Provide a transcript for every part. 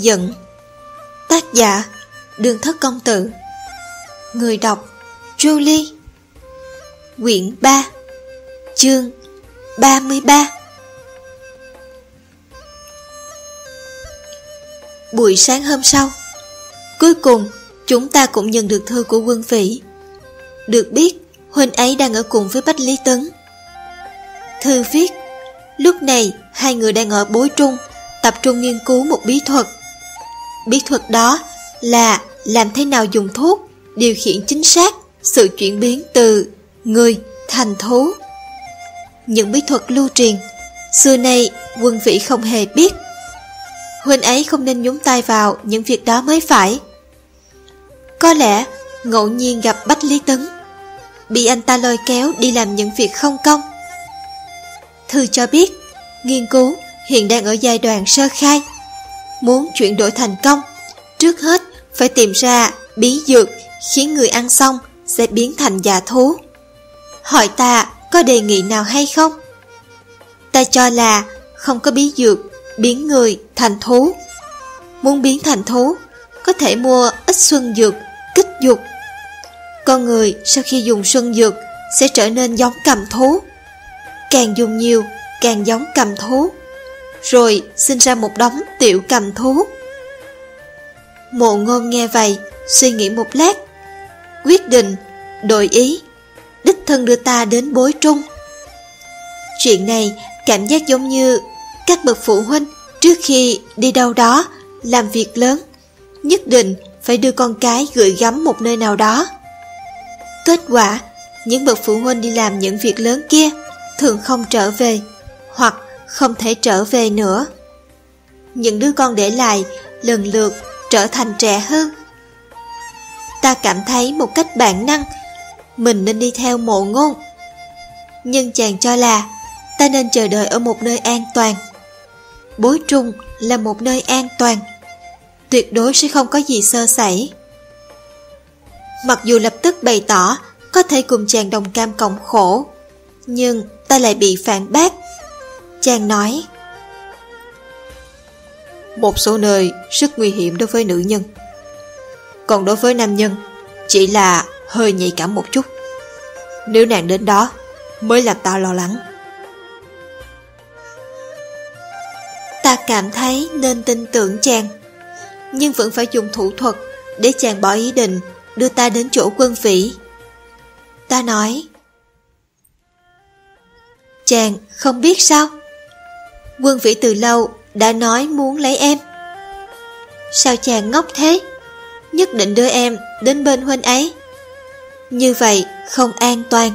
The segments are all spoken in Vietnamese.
giận. Tác giả Đường Thất Công Tử. Người đọc Julie. Quyển 3, chương 33. Buổi sáng hôm sau, cuối cùng chúng ta cũng nhận được thư của Quân Phỉ. Được biết huynh ấy đang ở cùng với Bách Lý Tấn. Thư viết: lúc này hai người đang ở Bối Trung, tập trung nghiên cứu một bí thuật. Bí thuật đó là làm thế nào dùng thuốc điều khiển chính xác sự chuyển biến từ người thành thú. Những bí thuật lưu truyền xưa nay Quân Vĩ không hề biết. Huynh ấy không nên nhúng tay vào những việc đó mới phải. Có lẽ ngẫu nhiên gặp Bách Lý Tấn, bị anh ta lôi kéo đi làm những việc không công. Thư cho biết nghiên cứu hiện đang ở giai đoạn sơ khai. Muốn chuyển đổi thành công, trước hết phải tìm ra bí dược khiến người ăn xong sẽ biến thành dạ thú. Hỏi ta có đề nghị nào hay không? Ta cho là không có bí dược biến người thành thú. Muốn biến thành thú, có thể mua ít xuân dược kích dục. Con người sau khi dùng xuân dược sẽ trở nên giống cầm thú. Càng dùng nhiều càng giống cầm thú, rồi sinh ra một đống tiểu cầm thú. Mộ Ngôn nghe vậy, suy nghĩ một lát, quyết định đổi ý, đích thân đưa ta đến Bối Trung. Chuyện này cảm giác giống như các bậc phụ huynh trước khi đi đâu đó làm việc lớn, nhất định phải đưa con cái gửi gắm một nơi nào đó. Kết quả, những bậc phụ huynh đi làm những việc lớn kia thường không trở về, hoặc không thể trở về nữa. Những đứa con để lại lần lượt trở thành trẻ hơn. Ta cảm thấy một cách bản năng mình nên đi theo Mộ Ngôn, nhưng chàng cho là ta nên chờ đợi ở một nơi an toàn. Bối Trung là một nơi an toàn, tuyệt đối sẽ không có gì sơ sẩy. Mặc dù lập tức bày tỏ có thể cùng chàng đồng cam cộng khổ, nhưng ta lại bị phản bác. Chàng nói: một số nơi rất nguy hiểm đối với nữ nhân, còn đối với nam nhân chỉ là hơi nhạy cảm một chút. Nếu nàng đến đó mới làm ta lo lắng. Ta cảm thấy nên tin tưởng chàng, nhưng vẫn phải dùng thủ thuật để chàng bỏ ý định đưa ta đến chỗ Quân Vĩ. Ta nói: chàng không biết sao? Quân Vĩ từ lâu đã nói muốn lấy em. Sao chàng ngốc thế? Nhất định đưa em đến bên huynh ấy. Như vậy không an toàn.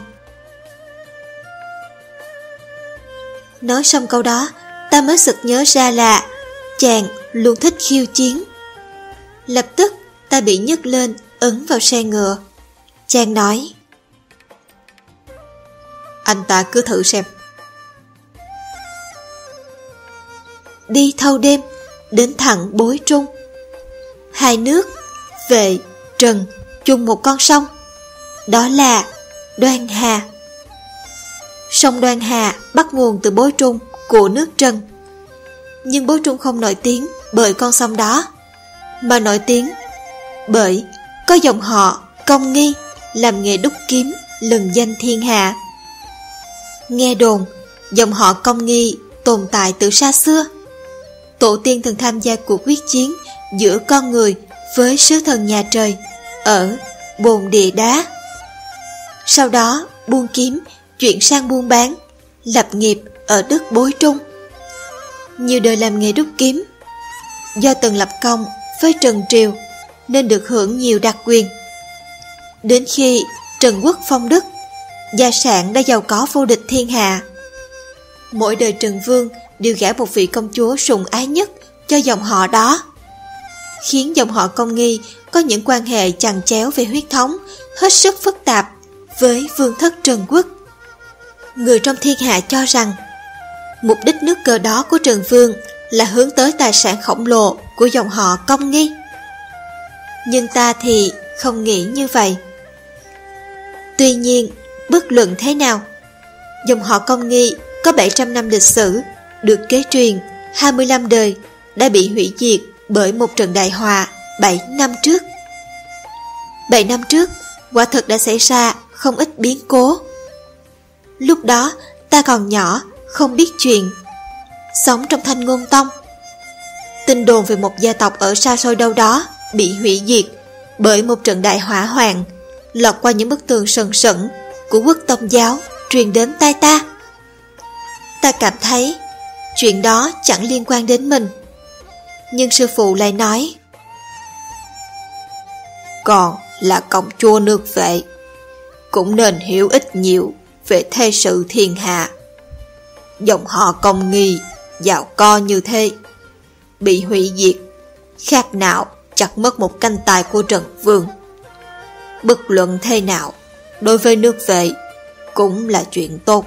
Nói xong câu đó, ta mới sực nhớ ra là chàng luôn thích khiêu chiến. Lập tức ta bị nhấc lên ấn vào xe ngựa. Chàng nói: anh ta cứ thử xem. Đi thâu đêm đến thẳng Bối Trung. Hai nước Vệ, Trần chung một con sông, đó là Đoan Hà. Sông Đoan Hà bắt nguồn từ Bối Trung của nước Trần, nhưng Bối Trung không nổi tiếng bởi con sông đó, mà nổi tiếng bởi có dòng họ Công Nghi làm nghề đúc kiếm lừng danh thiên hạ. Nghe đồn dòng họ Công Nghi tồn tại từ xa xưa. Tổ tiên từng tham gia cuộc quyết chiến giữa con người với sứ thần nhà trời ở Bồn Địa Đá. Sau đó buôn kiếm chuyển sang buôn bán, lập nghiệp ở đất Bối Trung. Nhiều đời làm nghề đúc kiếm. Do từng lập công với Trần Triều nên được hưởng nhiều đặc quyền. Đến khi Trần Quốc phong đức, gia sản đã giàu có vô địch thiên hạ. Mỗi đời Trần Vương đều gả một vị công chúa sủng ái nhất cho dòng họ đó, khiến dòng họ Công Nghi có những quan hệ chằng chéo về huyết thống hết sức phức tạp với vương thất Trần Quốc. Người trong thiên hạ cho rằng mục đích nước cờ đó của Trần Vương là hướng tới tài sản khổng lồ của dòng họ Công Nghi. Nhưng ta thì không nghĩ như vậy. Tuy nhiên, bất luận thế nào, dòng họ Công Nghi có 700 năm lịch sử, được kế truyền 25 đời, đã bị hủy diệt bởi một trận đại họa 7 năm trước. 7 năm trước, quả thực đã xảy ra không ít biến cố. Lúc đó, ta còn nhỏ, không biết chuyện, sống trong Thanh Ngôn Tông. Tin đồn về một gia tộc ở xa xôi đâu đó bị hủy diệt bởi một trận đại hỏa hoạn lọt qua những bức tường sần sẩn của Quốc Tông giáo truyền đến tai ta. Ta cảm thấy chuyện đó chẳng liên quan đến mình, nhưng sư phụ lại nói: "Còn là công chúa nước Vệ, cũng nên hiểu ít nhiều về thế sự thiên hạ. Dòng họ Công Nghi giàu co như thế, bị hủy diệt, khác nào chặt mất một cánh tay của Trần Vương. Bất luận thế nào, đối với nước Vệ cũng là chuyện tốt."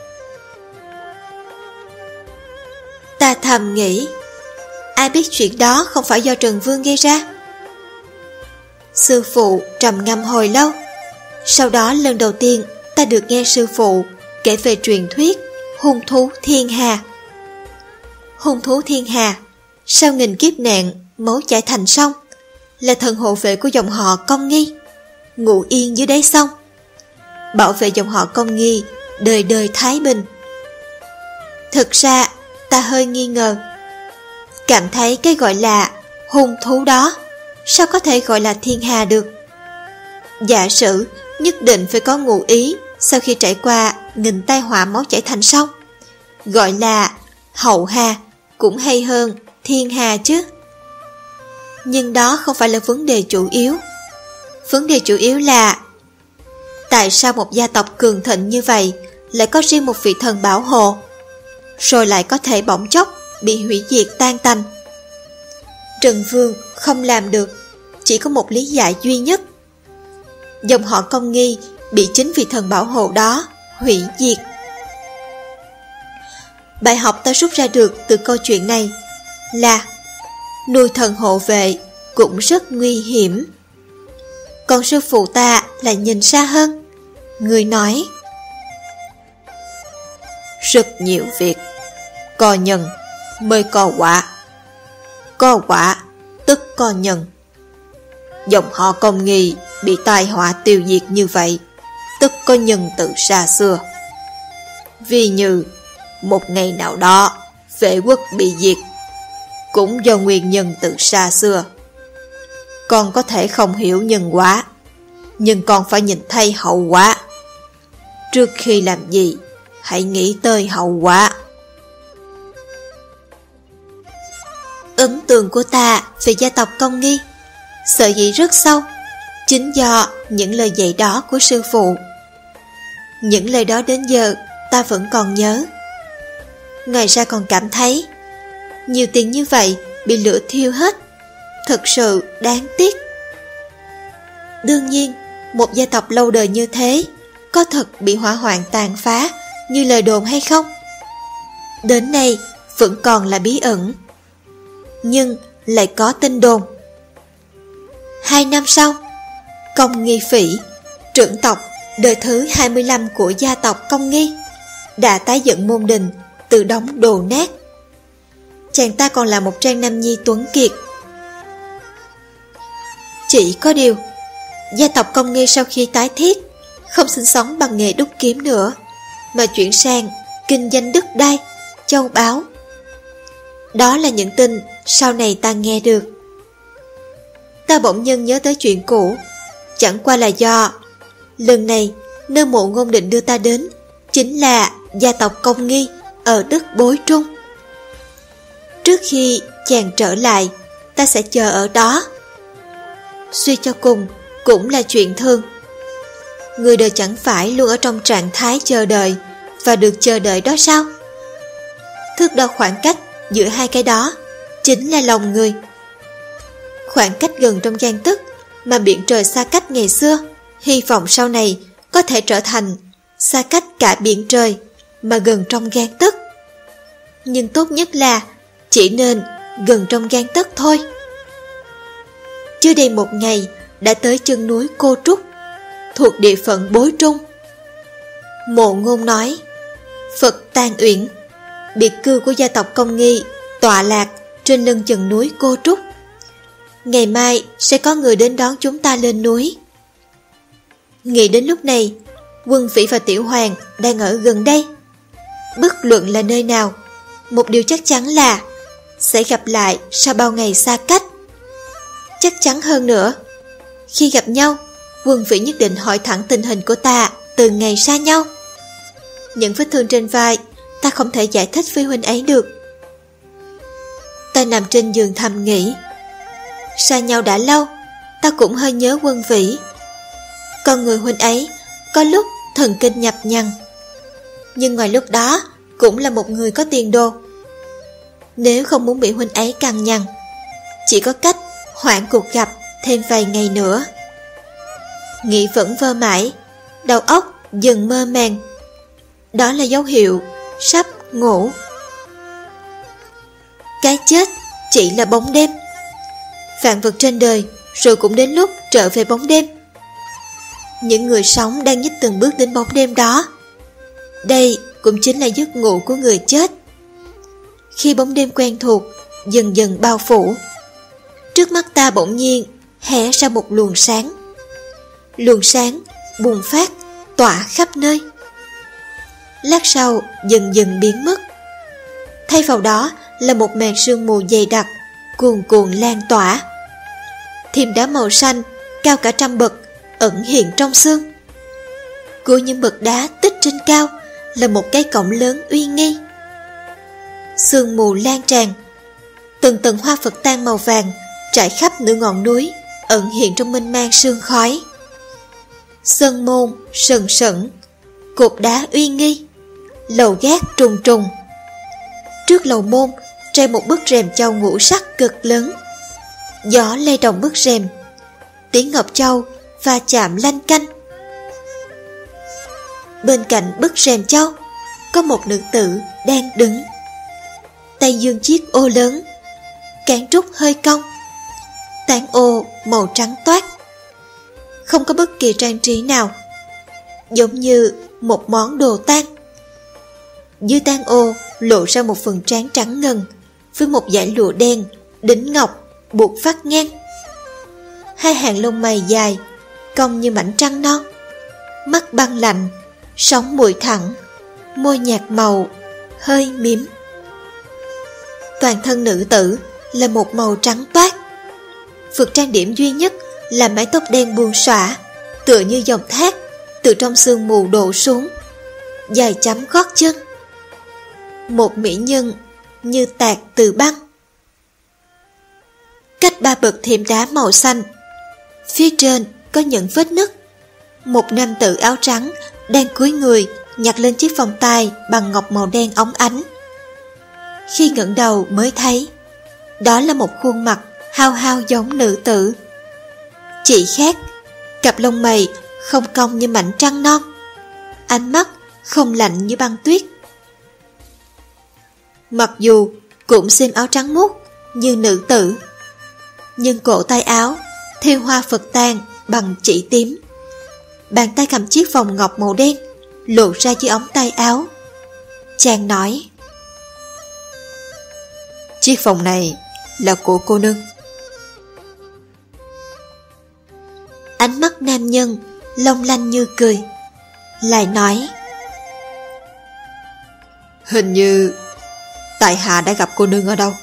Ta thầm nghĩ, ai biết chuyện đó không phải do Trần Vương gây ra. Sư phụ trầm ngâm hồi lâu. Sau đó lần đầu tiên ta được nghe sư phụ kể về truyền thuyết hung thú thiên hà. Hung thú thiên hà sau nghìn kiếp nạn máu chảy thành sông, là thần hộ vệ của dòng họ Công Nghi, ngụ yên dưới đáy sông, bảo vệ dòng họ Công Nghi đời đời thái bình. Thực ra ta hơi nghi ngờ, cảm thấy cái gọi là hung thú đó sao có thể gọi là thiên hà được. Giả sử nhất định phải có ngụ ý sau khi trải qua nghìn tai họa máu chảy thành sông, gọi là hậu hà cũng hay hơn thiên hà chứ. Nhưng đó không phải là vấn đề chủ yếu. Vấn đề chủ yếu là tại sao một gia tộc cường thịnh như vậy lại có riêng một vị thần bảo hộ, rồi lại có thể bỗng chốc bị hủy diệt tan tành. Trần Vương không làm được, chỉ có một lý giải duy nhất: dòng họ Công Nghi bị chính vị thần bảo hộ đó hủy diệt. Bài học ta rút ra được từ câu chuyện này là nuôi thần hộ vệ cũng rất nguy hiểm. Còn sư phụ ta lại nhìn xa hơn. Người nói: "Rất nhiều việc, có nhân mới có quả, có quả tức có nhân. Dòng họ Công Nghi bị tai họa tiêu diệt như vậy, tức có nhân từ xa xưa. Vì như một ngày nào đó Vệ quốc bị diệt, cũng do nguyên nhân từ xa xưa. Con có thể không hiểu nhân quả, nhưng con phải nhìn thấy hậu quả. Trước khi làm gì, hãy nghĩ tới hậu quả." Ấn tượng của ta về gia tộc Công Nghi sở dĩ rất sâu, chính do những lời dạy đó của sư phụ. Những lời đó đến giờ ta vẫn còn nhớ. Ngoài ra còn cảm thấy nhiều tiền như vậy bị lửa thiêu hết, thật sự đáng tiếc. Đương nhiên, một gia tộc lâu đời như thế có thật bị hỏa hoạn tàn phá như lời đồn hay không? Đến nay vẫn còn là bí ẩn. Nhưng lại có tin đồn. 2 năm sau, Công Nghi Phỉ, trưởng tộc đời thứ 25 của gia tộc Công Nghi, đã tái dựng môn đình từ đống đổ nát. Chàng ta còn là một trang nam nhi tuấn kiệt. Chỉ có điều, gia tộc Công Nghi sau khi tái thiết không sinh sống bằng nghề đúc kiếm nữa, mà chuyển sang kinh doanh đất đai, châu báu. Đó là những tin sau này ta nghe được. Ta bỗng nhiên nhớ tới chuyện cũ, chẳng qua là do lần này nơi Mộ Ngôn định đưa ta đến chính là gia tộc Công Nghi ở đất Bối Trung. Trước khi chàng trở lại, ta sẽ chờ ở đó. Suy cho cùng cũng là chuyện thương. Người đời chẳng phải luôn ở trong trạng thái chờ đợi và được chờ đợi đó sao? Thước đo khoảng cách giữa hai cái đó chính là lòng người. Khoảng cách gần trong gang tấc mà biển trời xa cách ngày xưa, hy vọng sau này có thể trở thành xa cách cả biển trời mà gần trong gang tấc. Nhưng tốt nhất là chỉ nên gần trong gang tấc thôi. Chưa đầy một ngày đã tới chân núi Cô Trúc, thuộc địa phận Bối Trung. Mộ Ngôn nói, Phật Tàn Uyển, biệt cư của gia tộc Công Nghi, tọa lạc trên lưng chừng núi Cô Trúc, Ngày mai sẽ có người đến đón chúng ta lên núi. Nghĩ đến lúc này, Quân Phỉ và Tiểu Hoàng đang ở gần đây. Bất luận là nơi nào, một điều chắc chắn là sẽ gặp lại sau bao ngày xa cách. Chắc chắn hơn nữa, khi gặp nhau, Quân Phỉ nhất định hỏi thẳng tình hình của ta từ ngày xa nhau. Những vết thương trên vai ta không thể giải thích với huynh ấy được. Ta nằm trên giường thầm nghĩ, xa nhau đã lâu, ta cũng hơi nhớ Quân Vĩ. Con người huynh ấy có lúc thần kinh nhập nhằng, nhưng ngoài lúc đó cũng là một người có tiền đồ. Nếu không muốn bị huynh ấy cằn nhằn, chỉ có cách hoãn cuộc gặp thêm vài ngày nữa. Nghĩ vẩn vơ mãi, đầu óc dần mơ màng. Đó là dấu hiệu sắp ngủ. Cái chết chỉ là bóng đêm. Vạn vật trên đời rồi cũng đến lúc trở về bóng đêm. Những người sống đang nhích từng bước đến bóng đêm đó. Đây cũng chính là giấc ngủ của người chết. Khi bóng đêm quen thuộc dần dần bao phủ, trước mắt ta bỗng nhiên hé ra một luồng sáng. Luồng sáng bùng phát, tỏa khắp nơi. Lát sau dần dần biến mất. Thay vào đó là một màn sương mù dày đặc, cuồn cuộn lan tỏa. Thềm đá màu xanh cao cả 100 bậc ẩn hiện trong sương. Cuối những bậc đá tích trên cao là một cái cổng lớn uy nghi. Sương mù lan tràn, từng tầng hoa Phật tang màu vàng trải khắp nửa ngọn núi, ẩn hiện trong mênh mang sương khói. Sơn môn sần sẩn, cột đá uy nghi, lầu gác trùng trùng. Trước lầu môn treo một bức rèm châu ngũ sắc cực lớn. Gió lay động bức rèm, tiếng ngọc châu va chạm lanh canh. Bên cạnh bức rèm châu có một nữ tử đang đứng, tay giương chiếc ô lớn, cán trúc hơi cong, tán ô màu trắng toát, không có bất kỳ trang trí nào, giống như một món đồ tang. Dưới tang ô lộ ra một phần trán trắng ngần với một dải lụa đen đính ngọc buộc vắt ngang. Hai hàng lông mày dài cong như mảnh trăng non, mắt băng lạnh, sống mũi thẳng, môi nhạt màu hơi mím. Toàn thân nữ tử là một màu trắng toát. Vật trang điểm duy nhất là mái tóc đen buông xõa, tựa như dòng thác từ trong sương mù đổ xuống, dài chấm gót chân. Một mỹ nhân như tạc từ băng. Cách 3 bậc thềm đá màu xanh, phía trên có những vết nứt. Một nam tử áo trắng đang cúi người nhặt lên chiếc vòng tay bằng ngọc màu đen óng ánh. Khi ngẩng đầu mới thấy, đó là một khuôn mặt hao hao giống nữ tử. Chỉ khác, cặp lông mày không cong như mảnh trăng non, ánh mắt không lạnh như băng tuyết. Mặc dù cũng xem áo trắng muốt như nữ tử, nhưng cổ tay áo thêu hoa Phật tang bằng chỉ tím. Bàn tay cầm chiếc vòng ngọc màu đen lộ ra dưới ống tay áo. Chàng nói, chiếc vòng này là của cô nương. Ánh mắt nam nhân long lanh như cười, lại nói, hình như tại hạ đã gặp cô nương ở đâu.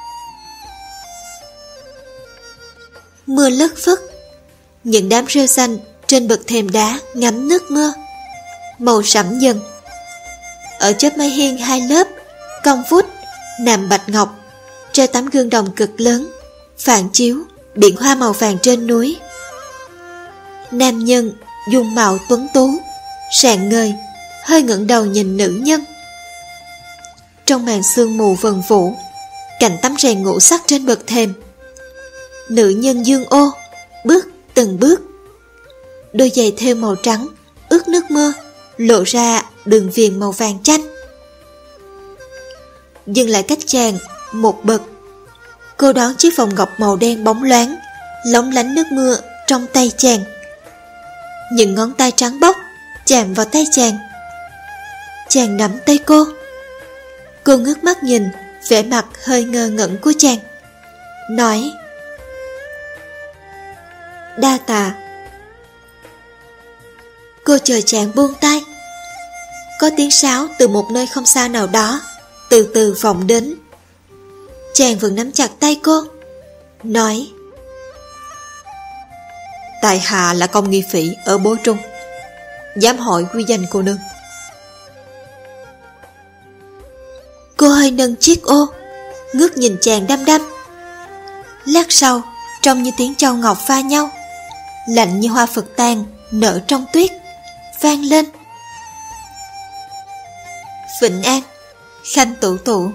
Mưa lất phất, những đám rêu xanh trên bậc thềm đá ngắm nước mưa, màu sẫm dần. Ở chớp mái hiên 2 lớp, cong vút nằm bạch ngọc, treo tấm gương đồng cực lớn, phản chiếu biển hoa màu vàng trên núi. Nam nhân dung mạo tuấn tú, rạng ngời, hơi ngẩng đầu nhìn nữ nhân. Trong màn sương mù vần vũ, cạnh tấm rèm ngũ sắc trên bậc thềm, nữ nhân dương ô, bước từng bước. Đôi giày thêu màu trắng ướt nước mưa, lộ ra đường viền màu vàng chanh. Dừng lại cách chàng một bậc, cô đón chiếc vòng ngọc màu đen bóng loáng, lóng lánh nước mưa trong tay chàng. Những ngón tay trắng bóc chạm vào tay chàng. Chàng nắm tay cô ngước mắt nhìn vẻ mặt hơi ngơ ngẩn của chàng, nói, Đa tạ. Cô chờ chàng buông tay. Có tiếng sáo từ một nơi không xa nào đó từ từ vọng đến. Chàng vẫn nắm chặt tay cô, nói: tại hạ là Công Nghi Phỉ ở Bối Trung, dám hỏi quy danh cô nương. Cô hơi nâng chiếc ô, ngước nhìn chàng đăm đăm. Lát sau, trông như tiếng châu ngọc pha nhau, lạnh như hoa phật tàn nở trong tuyết, vang lên: Vĩnh An, Khanh tủ tủ.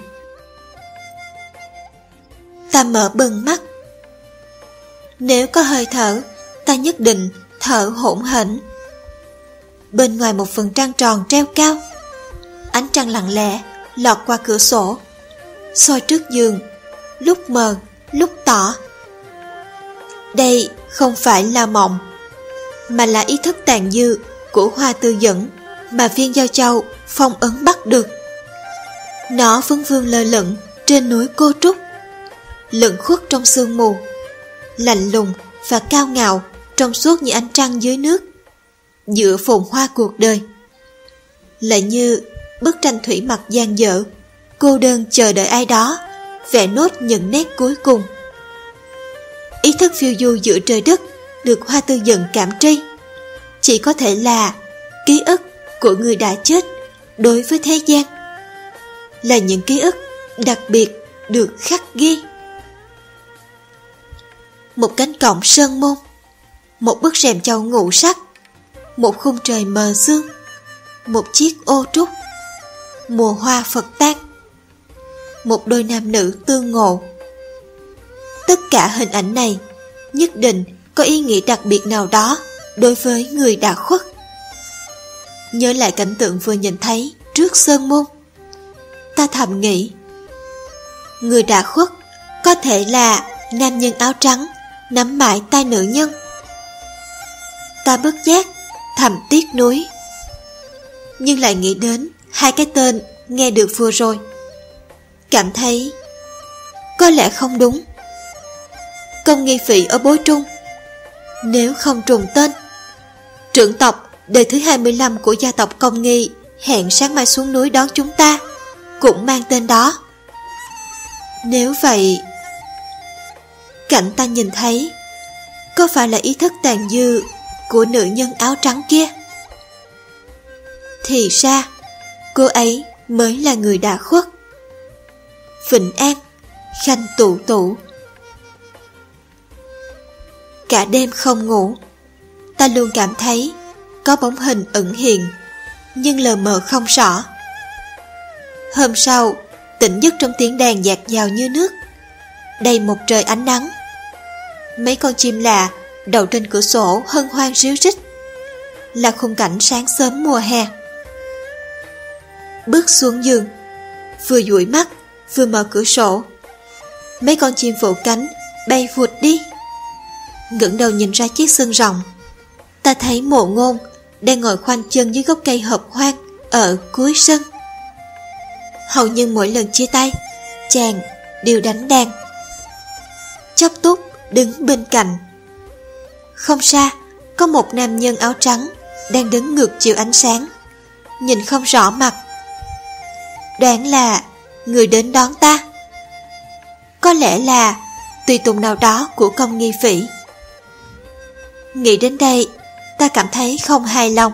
Ta mở bừng mắt. Nếu có hơi thở, ta nhất định thở hổn hển. Bên ngoài một phần trăng tròn treo cao, ánh trăng lặng lẽ lọt qua cửa sổ, soi trước giường, lúc mờ lúc tỏ. Đây không phải là mộng, mà là ý thức tàn dư của Hoa Tư Dẫn mà viên Giao Châu phong ấn bắt được. Nó vẫn vương lơ lửng trên núi Cô Trúc, lững khuất trong sương mù, lạnh lùng và cao ngạo trong suốt như ánh trăng dưới nước, giữa phồn hoa cuộc đời. Lại như bức tranh thủy mặc dang dở, cô đơn chờ đợi ai đó vẽ nốt những nét cuối cùng. Ý thức phiêu du giữa trời đất được Hoa Tư Dẫn cảm tri, chỉ có thể là ký ức của người đã chết đối với thế gian, là những ký ức đặc biệt được khắc ghi. Một cánh cổng sơn môn, một bức rèm châu ngũ sắc, một khung trời mờ sương, một chiếc ô trúc, mùa hoa Phật tang, một đôi nam nữ tương ngộ. Tất cả hình ảnh này nhất định có ý nghĩa đặc biệt nào đó đối với người đã khuất. Nhớ lại cảnh tượng vừa nhìn thấy trước sơn môn, ta thầm nghĩ, người đã khuất có thể là nam nhân áo trắng nắm mãi tay nữ nhân. Ta bất giác thầm tiếc nuối, nhưng lại nghĩ đến hai cái tên nghe được vừa rồi, cảm thấy có lẽ không đúng. Công Nghi Phỉ ở Bối Trung, nếu không trùng tên, trưởng tộc đời thứ 25 của gia tộc Công Nghi hẹn sáng mai xuống núi đón chúng ta cũng mang tên đó. Nếu vậy, cảnh ta nhìn thấy có phải là ý thức tàn dư của nữ nhân áo trắng kia? Thì ra cô ấy mới là người đã khuất. Vĩnh An, Khanh tủ tủ. Cả đêm không ngủ, ta luôn cảm thấy có bóng hình ẩn hiện, nhưng lờ mờ không rõ. Hôm sau, tỉnh giấc trong tiếng đàn dạt dào như nước, đầy một trời ánh nắng. Mấy con chim lạ đậu trên cửa sổ hân hoan ríu rít, là khung cảnh sáng sớm mùa hè. Bước xuống giường, vừa dụi mắt vừa mở cửa sổ, mấy con chim vỗ cánh bay vụt đi. Ngẩng đầu nhìn ra chiếc sân rộng, ta thấy Mộ Ngôn đang ngồi khoanh chân dưới gốc cây hợp hoang ở cuối sân. Hầu như mỗi lần chia tay, chàng đều đánh đàn. Chốc Túc đứng bên cạnh. Không xa, có một nam nhân áo trắng đang đứng ngược chiều ánh sáng, nhìn không rõ mặt. Đoán là người đến đón ta, có lẽ là tùy tùng nào đó của Công Nghi Phỉ. Nghĩ đến đây, ta cảm thấy không hài lòng.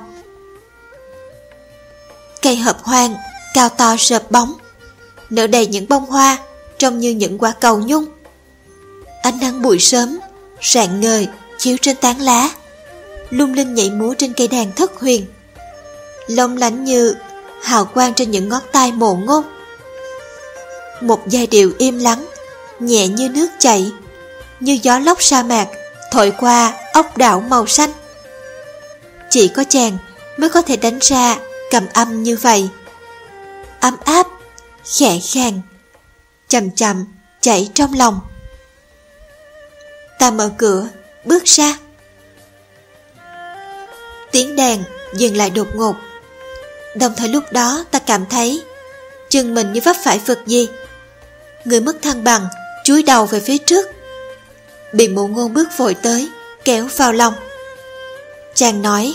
Cây hợp hoang cao to rợp bóng, nở đầy những bông hoa trông như những quả cầu nhung. Ánh nắng buổi sớm rạng ngời chiếu trên tán lá, lung linh nhảy múa trên cây đàn thất huyền, lóng lánh như hào quang trên những ngón tay Mộ Ngôn. Một giai điệu im lắng, nhẹ như nước chảy, như gió lốc sa mạc thổi qua ốc đảo màu xanh. Chỉ có chàng mới có thể đánh ra cầm âm như vậy, ấm áp, khẽ khàng, chậm chậm chảy trong lòng. Ta mở cửa, bước ra. Tiếng đàn dừng lại đột ngột. Đồng thời lúc đó ta cảm thấy chân mình như vấp phải vật gì. Người mất thăng bằng, chúi đầu về phía trước. Bị Mộ Ngôn bước vội tới, kéo vào lòng. Chàng nói: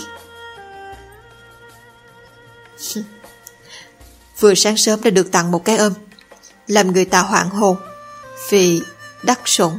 Vừa sáng sớm đã được tặng một cái ôm, làm người ta hoảng hồn vì đắc sủng.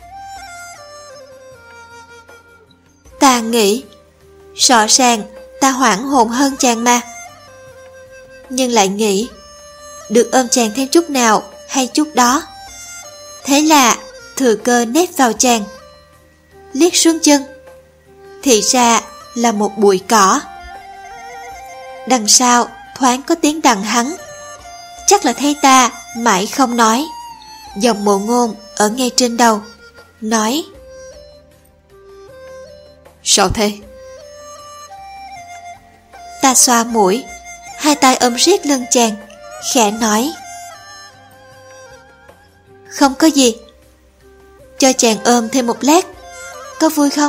Ta nghĩ rõ ràng ta hoảng hồn hơn chàng mà, nhưng lại nghĩ được ôm chàng thêm chút nào hay chút đó. Thế là thừa cơ nép vào chàng, liếc xuống chân, thì ra là một bụi cỏ. Đằng sau thoáng có tiếng đằng hắn, chắc là thấy ta mãi không nói. Giọng Mộ Ngôn ở ngay trên đầu, nói: Sao thế? Ta xoa mũi, hai tay ôm riết lưng chàng, khẽ nói: Không có gì. Cho chàng ôm thêm một lát, có vui không?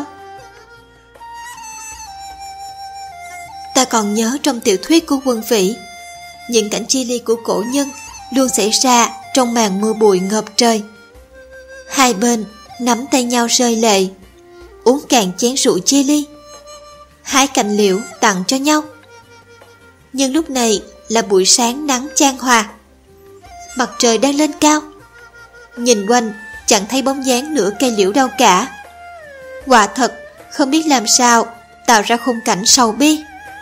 Ta còn nhớ trong tiểu thuyết của Quân Vĩ, những cảnh chia ly của cổ nhân luôn xảy ra trong màn mưa bụi ngập trời. Hai bên nắm tay nhau rơi lệ, uống cạn chén rượu chia ly, hái cành liễu tặng cho nhau. Nhưng lúc này là buổi sáng nắng chan hòa, mặt trời đang lên cao. Nhìn quanh chẳng thấy bóng dáng nửa cây liễu đâu cả. Quả thật không biết làm sao tạo ra khung cảnh sầu bi.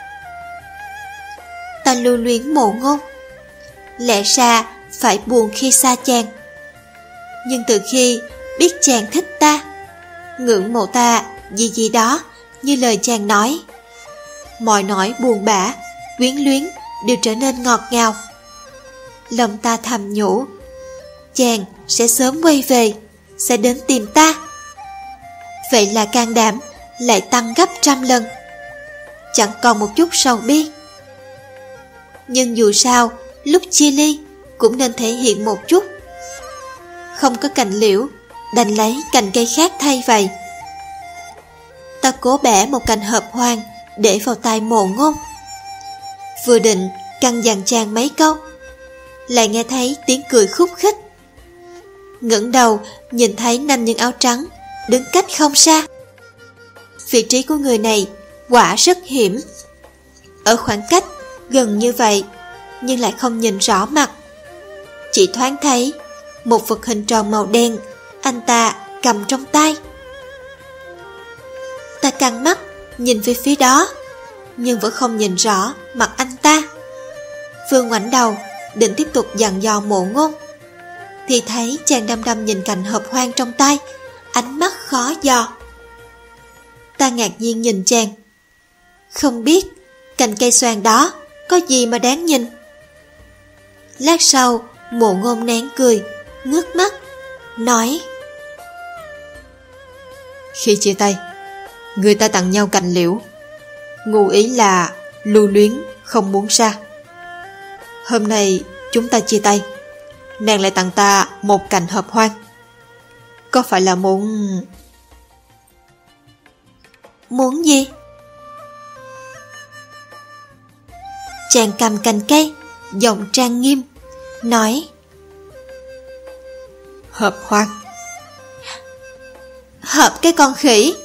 Ta lưu luyến Mộ Ngôn, lẽ ra phải buồn khi xa chàng. Nhưng từ khi biết chàng thích ta, ngưỡng mộ ta gì gì đó, như lời chàng nói, mọi nỗi buồn bã, quyến luyến đều trở nên ngọt ngào. Lòng ta thầm nhủ, chàng sẽ sớm quay về, sẽ đến tìm ta. Vậy là can đảm lại tăng gấp 100 lần, chẳng còn một chút sầu bi. Nhưng dù sao, lúc chia ly cũng nên thể hiện một chút. Không có cành liễu, đành lấy cành cây khác thay vậy. Ta cố bẻ một cành hợp hoang để vào tai Mộ Ngôn, vừa định căn dặn chàng mấy câu, lại nghe thấy tiếng cười khúc khích. Ngẩng đầu nhìn thấy nam nhân áo trắng đứng cách không xa. Vị trí của người này quả rất hiểm. Ở khoảng cách gần như vậy nhưng lại không nhìn rõ mặt, chỉ thoáng thấy một vật hình tròn màu đen anh ta cầm trong tay. Ta căng mắt nhìn về phía đó, nhưng vẫn không nhìn rõ mặt anh ta. Vừa ngoảnh đầu định tiếp tục dặn dò Mộ Ngôn, thì thấy chàng đăm đăm nhìn cành hợp hoang trong tay, ánh mắt khó dò. Ta ngạc nhiên nhìn chàng, không biết cành cây xoan đó có gì mà đáng nhìn. Lát sau Mộ Ngôn nén cười, ngước mắt, nói: Khi chia tay, người ta tặng nhau cành liễu, ngụ ý là lưu luyến không muốn xa. Hôm nay chúng ta chia tay, nàng lại tặng ta một cành hợp hoang. Có phải là muốn... Muốn gì? Chàng cầm cành cây, giọng trang nghiêm, nói: Hợp hoang. Hợp cái con khỉ.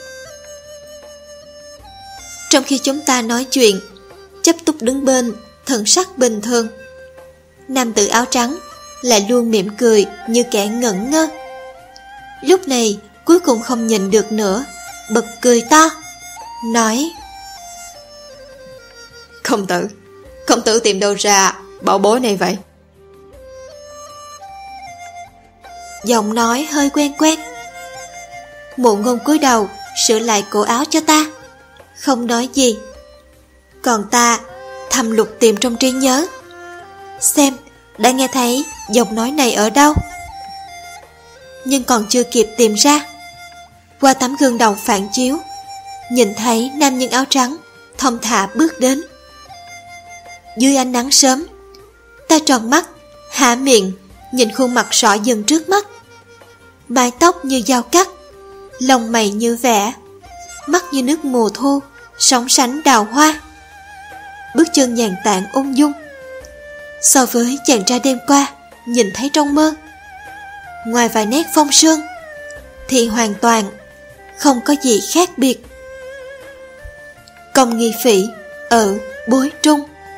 Trong khi chúng ta nói chuyện, chấp túc đứng bên, thần sắc bình thường. Nam tử áo trắng lại luôn mỉm cười như kẻ ngẩn ngơ. Lúc này cuối cùng không nhìn được nữa, bật cười to, nói: Công tử tìm đâu ra bảo bối này vậy? Giọng nói hơi quen quen. Mộ Ngôn cúi đầu sửa lại cổ áo cho ta, không nói gì. Còn ta thầm lục tìm trong trí nhớ, xem đã nghe thấy giọng nói này ở đâu. Nhưng còn chưa kịp tìm ra, qua tấm gương đồng phản chiếu, nhìn thấy nam nhân áo trắng thong thả bước đến. Dưới ánh nắng sớm, ta tròn mắt, há miệng nhìn khuôn mặt rõ dần trước mắt. Mái tóc như dao cắt, lông mày như vẽ, mắt như nước mùa thu, sóng sánh đào hoa. Bước chân nhàn tản ung dung, so với chàng trai đêm qua nhìn thấy trong mơ, ngoài vài nét phong sương, thì hoàn toàn không có gì khác biệt. Công Nghi Phỉ ở bối trung.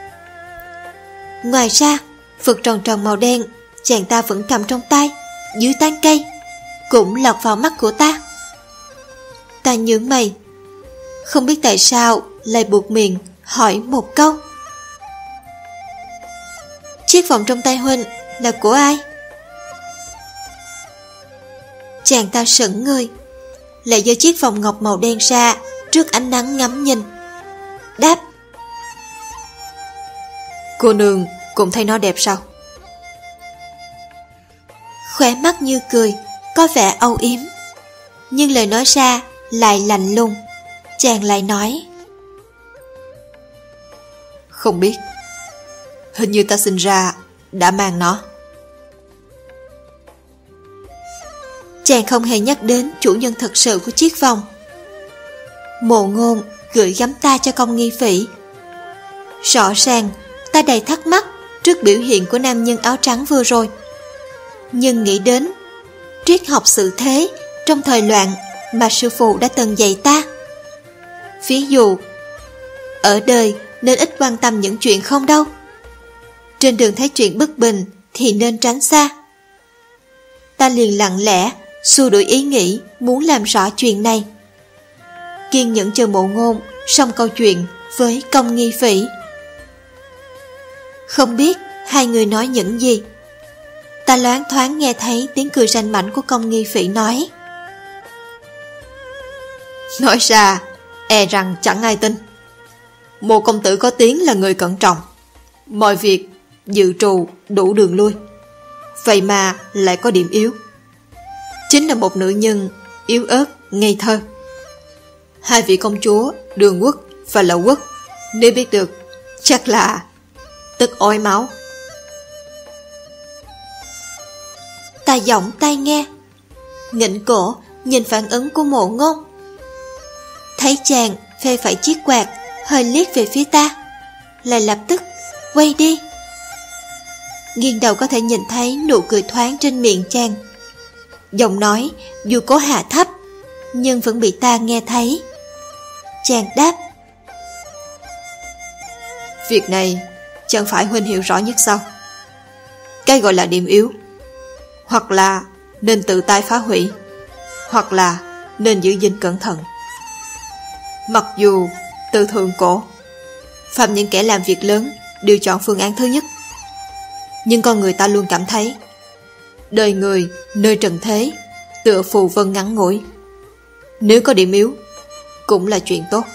Ngoài ra, vật tròn tròn màu đen chàng ta vẫn cầm trong tay dưới tán cây cũng lọt vào mắt của ta. Ta nhướng mày, không biết tại sao lại buộc miệng hỏi một câu: chiếc vòng trong tay huynh là của ai? Chàng ta sững người, lại giơ chiếc vòng ngọc màu đen ra trước ánh nắng ngắm nhìn, đáp: cô nương cũng thấy nó đẹp sao? Khóe mắt như cười, có vẻ âu yếm, nhưng lời nói ra lại lạnh lùng. Chàng lại nói: không biết, hình như ta sinh ra đã mang nó. Chàng không hề nhắc đến chủ nhân thật sự của chiếc vòng. Mộ Ngôn gửi gắm ta cho Công Nghi Phỉ. Rõ ràng ta đầy thắc mắc trước biểu hiện của nam nhân áo trắng vừa rồi, nhưng nghĩ đến triết học sự thế trong thời loạn mà sư phụ đã từng dạy ta. Ví dụ, ở đời nên ít quan tâm những chuyện không đâu, trên đường thấy chuyện bất bình thì nên tránh xa. Ta liền lặng lẽ xua đuổi ý nghĩ muốn làm rõ chuyện này, kiên nhẫn chờ Mộ Ngôn xong câu chuyện với Công Nghi Phỉ. Không biết hai người nói những gì, ta loáng thoáng nghe thấy tiếng cười ranh mãnh của Công Nghi Phỉ nói: nói ra e rằng chẳng ai tin. Mộ công tử có tiếng là người cẩn trọng, mọi việc dự trù đủ đường lui, vậy mà lại có điểm yếu, chính là một nữ nhân yếu ớt ngây thơ. Hai vị công chúa Đường Quốc và Lậu Quốc nếu biết được chắc là tức ói máu. Ta giọng tai nghe, nghỉnh cổ nhìn phản ứng của Mộ Ngôn, thấy chàng phê phẩy chiếc quạt hơi liếc về phía ta, lại lập tức quay đi. Nghiêng đầu có thể nhìn thấy nụ cười thoáng trên miệng chàng. Giọng nói dù cố hạ thấp nhưng vẫn bị ta nghe thấy. Chàng đáp: việc này chẳng phải huynh hiểu rõ nhất sao? Cái gọi là điểm yếu, hoặc là nên tự tay phá hủy, hoặc là nên giữ gìn cẩn thận. Mặc dù từ thượng cổ, phạm những kẻ làm việc lớn đều chọn phương án thứ nhất, nhưng con người ta luôn cảm thấy đời người nơi trần thế tựa phù vân ngắn ngủi, nếu có điểm yếu cũng là chuyện tốt.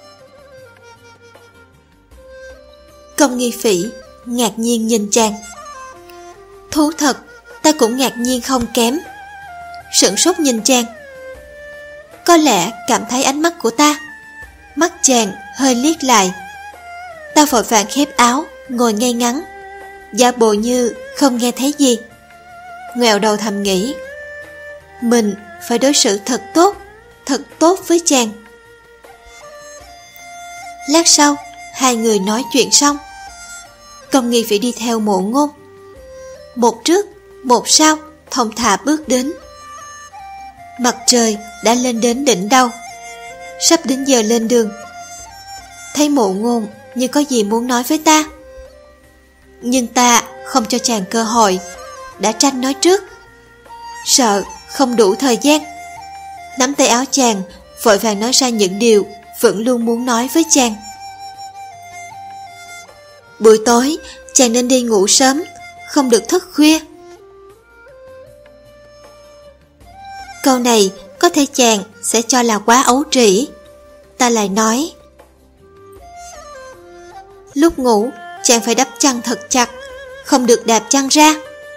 Công Nghi Phỉ ngạc nhiên nhìn chàng. Thú thật, ta cũng ngạc nhiên không kém, sửng sốt nhìn chàng. Có lẽ cảm thấy ánh mắt của ta, mắt chàng hơi liếc lại. Ta vội vàng khép áo, ngồi ngay ngắn, giả bộ như không nghe thấy gì, ngoẹo đầu thầm nghĩ mình phải đối xử thật tốt với chàng. Lát sau, hai người nói chuyện xong, Công Nghi Phỉ đi theo Mộ Ngôn, một trước một sau thong thả bước đến. Mặt trời đã lên đến đỉnh đầu, sắp đến giờ lên đường. Thấy Mộ Ngôn như có gì muốn nói với ta, nhưng ta không cho chàng cơ hội, đã tranh nói trước, sợ không đủ thời gian. Nắm tay áo chàng, vội vàng nói ra những điều vẫn luôn muốn nói với chàng. Buổi tối chàng nên đi ngủ sớm, không được thức khuya. Câu này có thể chàng sẽ cho là quá ấu trĩ. Ta lại nói: lúc ngủ chàng phải đắp chăn thật chặt, không được đạp chăn ra.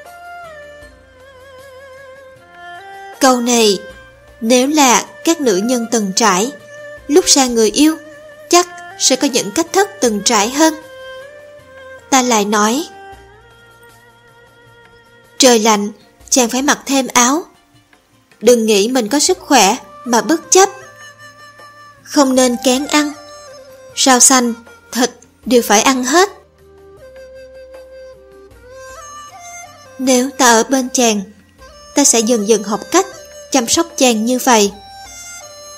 Câu này nếu là các nữ nhân từng trải, lúc xa người yêu chắc sẽ có những cách thức từng trải hơn. Ta lại nói: trời lạnh chàng phải mặc thêm áo, đừng nghĩ mình có sức khỏe mà bất chấp. Không nên kén ăn, rau xanh, thịt đều phải ăn hết. Nếu ta ở bên chàng, ta sẽ dần dần học cách chăm sóc chàng như vậy.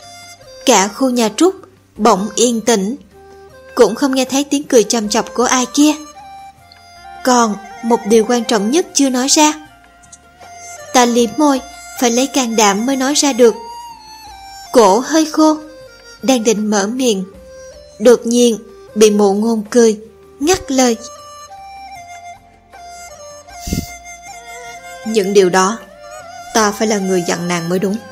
Cả khu nhà Trúc bỗng yên tĩnh, cũng không nghe thấy tiếng cười châm chọc của ai kia. Còn một điều quan trọng nhất chưa nói ra. Ta liếm môi, phải lấy can đảm mới nói ra được. Cổ hơi khô, đang định mở miệng, đột nhiên bị Mộ Ngôn cười ngắt lời. Những điều đó ta phải là người dặn nàng mới đúng.